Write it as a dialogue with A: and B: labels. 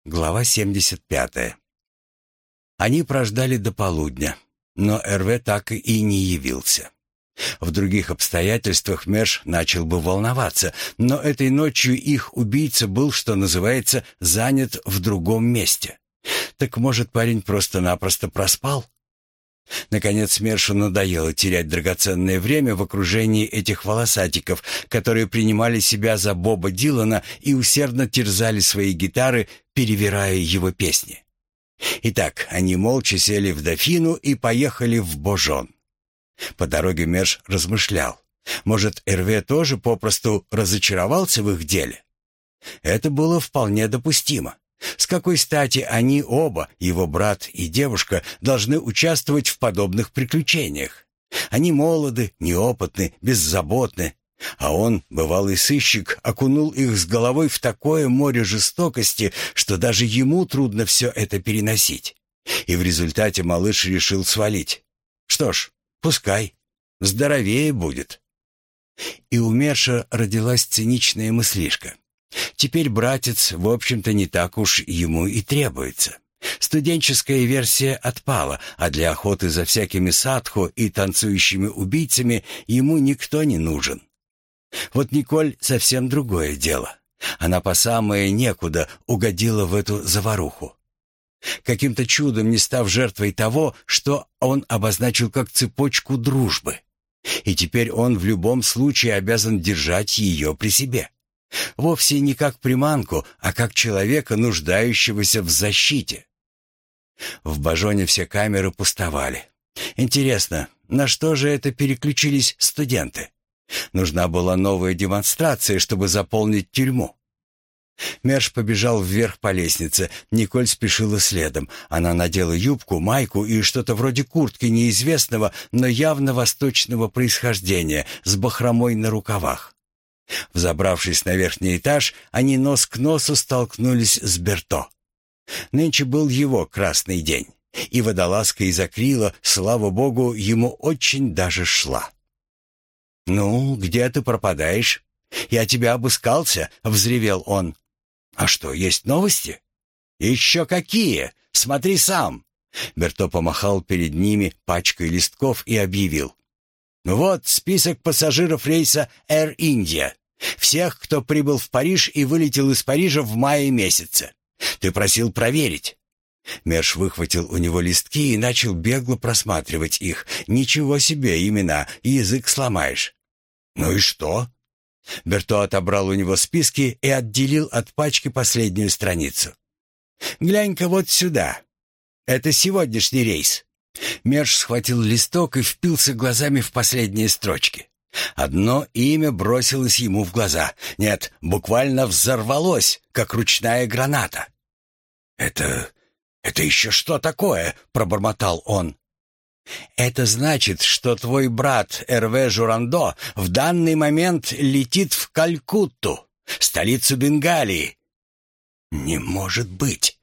A: Глава 75. Они прождали до полудня, но Эрве так и не явился. В других обстоятельствах Мерш начал бы волноваться, но этой ночью их убийца был, что называется, занят в другом месте. Так может, парень просто-напросто проспал? Наконец Мершу надоело терять драгоценное время в окружении этих волосатиков, которые принимали себя за Боба Дилана и усердно терзали свои гитары, перевирая его песни. Итак, они молча сели в Дофину и поехали в Божон. По дороге Мерш размышлял. Может, Эрве тоже попросту разочаровался в их деле? Это было вполне допустимо. С какой стати они оба, его брат и девушка, должны участвовать в подобных приключениях? Они молоды, неопытны, беззаботны, а он, бывалый сыщик, окунул их с головой в такое море жестокости, что даже ему трудно все это переносить. И в результате малыш решил свалить. Что ж, пускай, здоровее будет. И у Мерша родилась циничная мыслишка. Теперь братец, в общем-то, не так уж ему и требуется. Студенческая версия отпала, а для охоты за всякими садху и танцующими убийцами ему никто не нужен. Вот Николь совсем другое дело. Она по самое некуда угодила в эту заваруху. Каким-то чудом не став жертвой того, что он обозначил как цепочку дружбы. И теперь он в любом случае обязан держать ее при себе. Вовсе не как приманку, а как человека, нуждающегося в защите. В Божоне все камеры пустовали. Интересно, на что же это переключились студенты? Нужна была новая демонстрация, чтобы заполнить тюрьму. Мерш побежал вверх по лестнице, Николь спешила следом. Она надела юбку, майку и что-то вроде куртки неизвестного, но явно восточного происхождения, с бахромой на рукавах. Взобравшись на верхний этаж, они нос к носу столкнулись с Берто. Нынче был его красный день, и водолазка из акрила, слава богу, ему очень даже шла. «Ну, где ты пропадаешь? Я тебя обыскался», — взревел он. «А что, есть новости?» «Еще какие? Смотри сам!» Берто помахал перед ними пачкой листков и объявил. «Вот список пассажиров рейса Air India. Всех, кто прибыл в Париж и вылетел из Парижа в мае месяце. Ты просил проверить». Мерш выхватил у него листки и начал бегло просматривать их. «Ничего себе имена, язык сломаешь». «Ну и что?» Берто отобрал у него списки и отделил от пачки последнюю страницу. «Глянь-ка вот сюда. Это сегодняшний рейс». Мерш схватил листок и впился глазами в последние строчки. Одно имя бросилось ему в глаза. Нет, буквально взорвалось, как ручная граната. «Это еще что такое?» — пробормотал он. «Это значит, что твой брат Эрве Журандо в данный момент летит в Калькутту, столицу Бенгалии». «Не может быть!»